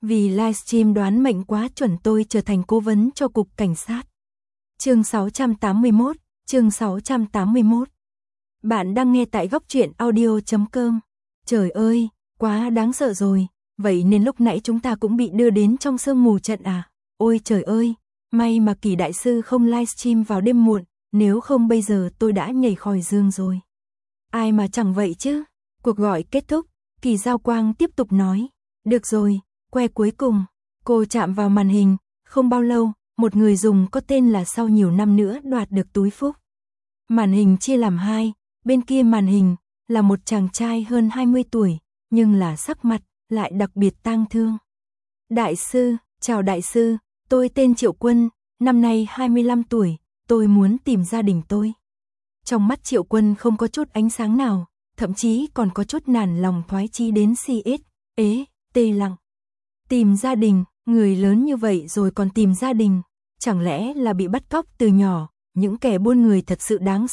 Vì livestream đoán mệnh quá chuẩn tôi trở thành cố vấn cho cục cảnh sát. Chương 681, chương 681. Bạn đang nghe tại góc truyện audio.com. Trời ơi, quá đáng sợ rồi, vậy nên lúc nãy chúng ta cũng bị đưa đến trong sương mù trận à? Ôi trời ơi, may mà Kỳ đại sư không livestream vào đêm muộn, nếu không bây giờ tôi đã nhảy khỏi giường rồi. Ai mà chẳng vậy chứ? Cuộc gọi kết thúc, Kỳ Giao Quang tiếp tục nói. Được rồi, que cuối cùng. Cô chạm vào màn hình, không bao lâu, một người dùng có tên là sau nhiều năm nữa đoạt được túi phúc. Màn hình chia làm hai, bên kia màn hình là một chàng trai hơn 20 tuổi, nhưng là sắc mặt lại đặc biệt tang thương. Đại sư, chào đại sư, tôi tên Triệu Quân, năm nay 25 tuổi, tôi muốn tìm gia đình tôi. Trong mắt Triệu Quân không có chút ánh sáng nào, thậm chí còn có chút nản lòng thoái chí đến tê lặng. Tìm gia đình, người lớn như vậy rồi còn tìm gia đình, chẳng lẽ là bị bắt cóc từ nhỏ, những kẻ buôn người thật sự đáng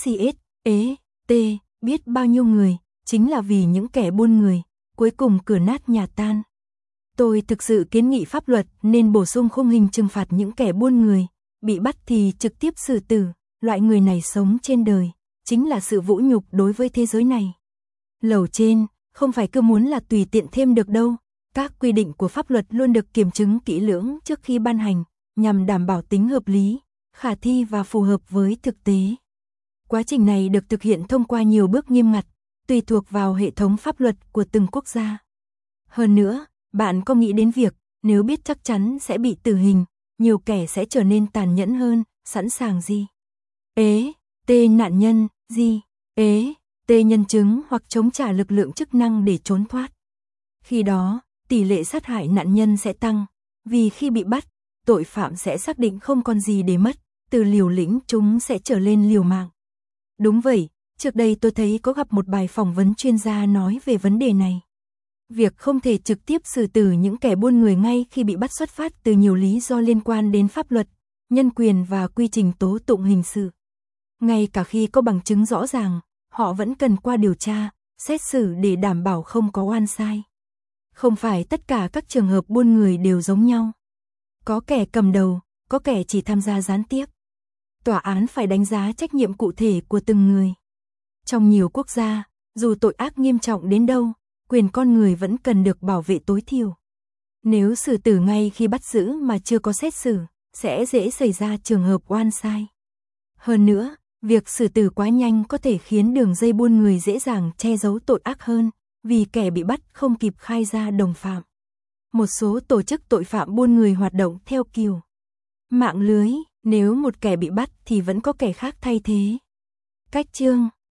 biết bao nhiêu người, chính là vì những kẻ buôn người, cuối cùng cửa nát nhà tan. Tôi thực sự kiến nghị pháp luật nên bổ sung khung hình trừng phạt những kẻ buôn người, bị bắt thì trực tiếp xử tử, loại người này sống trên đời, chính là sự vũ nhục đối với thế giới này. Lầu trên, không phải cứ muốn là tùy tiện thêm được đâu, các quy định của pháp luật luôn được kiểm chứng kỹ lưỡng trước khi ban hành, nhằm đảm bảo tính hợp lý, khả thi và phù hợp với thực tế. Quá trình này được thực hiện thông qua nhiều bước nghiêm ngặt, tùy thuộc vào hệ thống pháp luật của từng quốc gia. Hơn nữa, bạn có nghĩ đến việc, nếu biết chắc chắn sẽ bị tử hình, nhiều kẻ sẽ trở nên tàn nhẫn hơn, sẵn sàng nạn nhân, nhân chứng hoặc chống trả lực lượng chức năng để trốn thoát. Khi đó, tỷ lệ sát hại nạn nhân sẽ tăng, vì khi bị bắt, tội phạm sẽ xác định không còn gì để mất, từ liều lĩnh chúng sẽ trở lên liều mạng. Đúng vậy, trước đây tôi thấy có gặp một bài phỏng vấn chuyên gia nói về vấn đề này. Việc không thể trực tiếp xử tử những kẻ buôn người ngay khi bị bắt xuất phát từ nhiều lý do liên quan đến pháp luật, nhân quyền và quy trình tố tụng hình sự. Ngay cả khi có bằng chứng rõ ràng, họ vẫn cần qua điều tra, xét xử để đảm bảo không có oan sai. Không phải tất cả các trường hợp buôn người đều giống nhau. Có kẻ cầm đầu, có kẻ chỉ tham gia gián tiếp. Tòa án phải đánh giá trách nhiệm cụ thể của từng người. Trong nhiều quốc gia, dù tội ác nghiêm trọng đến đâu, quyền con người vẫn cần được bảo vệ tối thiểu. Nếu xử tử ngay khi bắt giữ mà chưa có xét xử, sẽ dễ xảy ra trường hợp oan sai. Hơn nữa, việc xử tử quá nhanh có thể khiến đường dây buôn người dễ dàng che giấu tội ác hơn, vì kẻ bị bắt không kịp khai ra đồng phạm. Một số tổ chức tội phạm buôn người hoạt động theo kiểu mạng lưới, nếu một kẻ bị bắt thì vẫn có kẻ khác thay thế. Cách chương